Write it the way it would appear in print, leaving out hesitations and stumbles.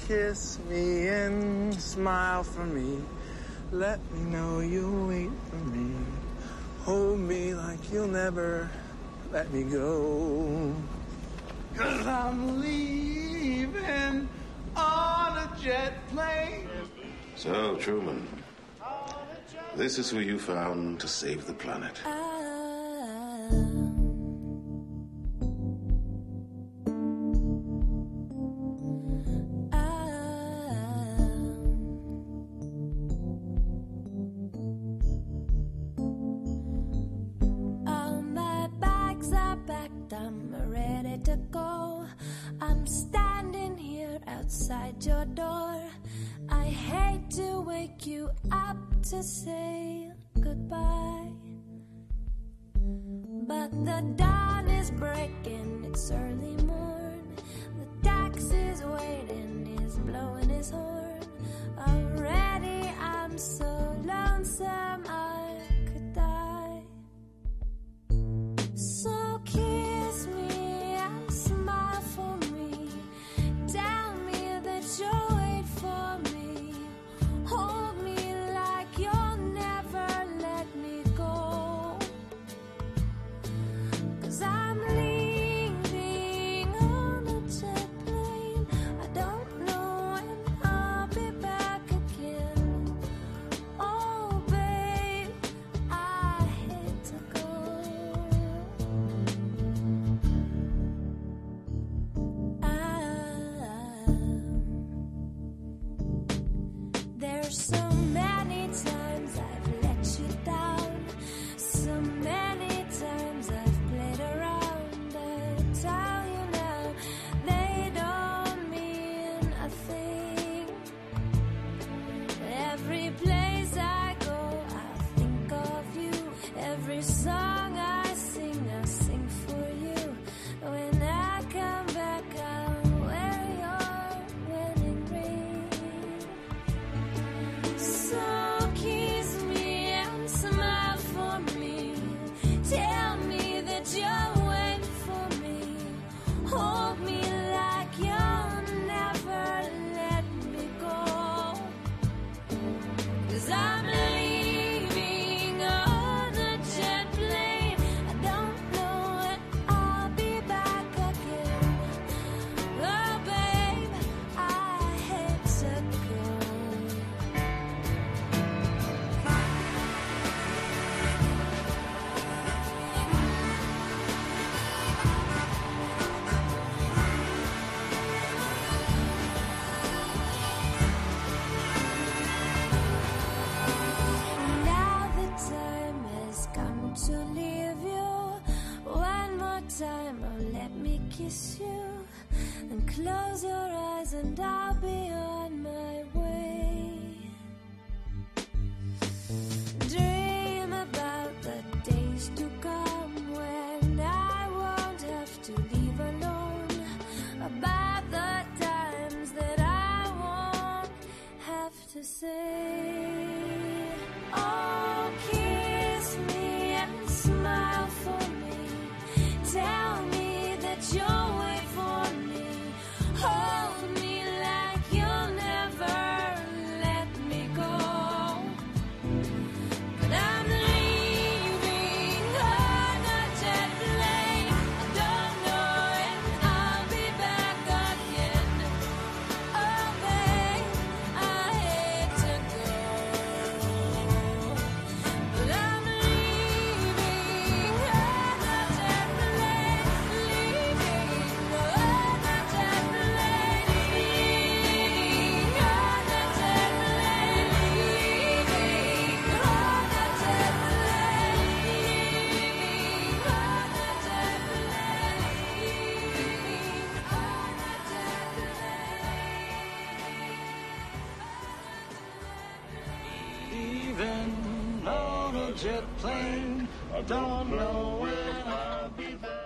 kiss me and smile for me. Let me know you'll wait for me. Hold me like you'll never let me go. 'Cause I'm leaving on a jet plane. So, Truman, this is who you found to save the planet. All my bags are packed, I'm ready to go. I'm standing here outside your door. I hate to wake you up to say goodbye, but the dawn is breaking, it's early morn. The taxi's waiting, he's blowing his horn. Already I'm so lonesome I could die. So kiss me and smile for me. Tell me that you'll wait for me. Hold me like you'll never let me go. 'Cause I'm leaving on a jet plane. I don't know when I'll be back again. Oh babe, I hate to go. There's so many times I've let you down. So many times I've played around. I tell you now, they don't mean a thing. Every place I go, I think of you. Every song I sing for you. When I come back, I'll wear your wedding ring. So kiss me and smile for me. Tell me that you'll wait for me. Hold me like you'll never let me go. 'Cause I'm leaving on a jet plane. I don't know when I'll be back again. Oh babe, I hate to go. Now the time has come to leave you. One more time, oh let me kiss you. And close your eyes and I'll be on my way. Dream about the days to come when I won't have to leave alone. About the times that I won't have to say. Oh, kiss me and smile for me. Tell me that you'll wait for me. Hold me like you'll never let me go. But I'm leaving on a jet plane. I don't know when I'll be back again. Oh babe, I hate to go. But I'm leaving on a jet plane. Leaving on a jet plane. Leaving on a jet plane. Leaving on a jet plane. Leaving on a jet plane. Leaving on a jet plane. Even on a jet plane, I don't know when I'll be back.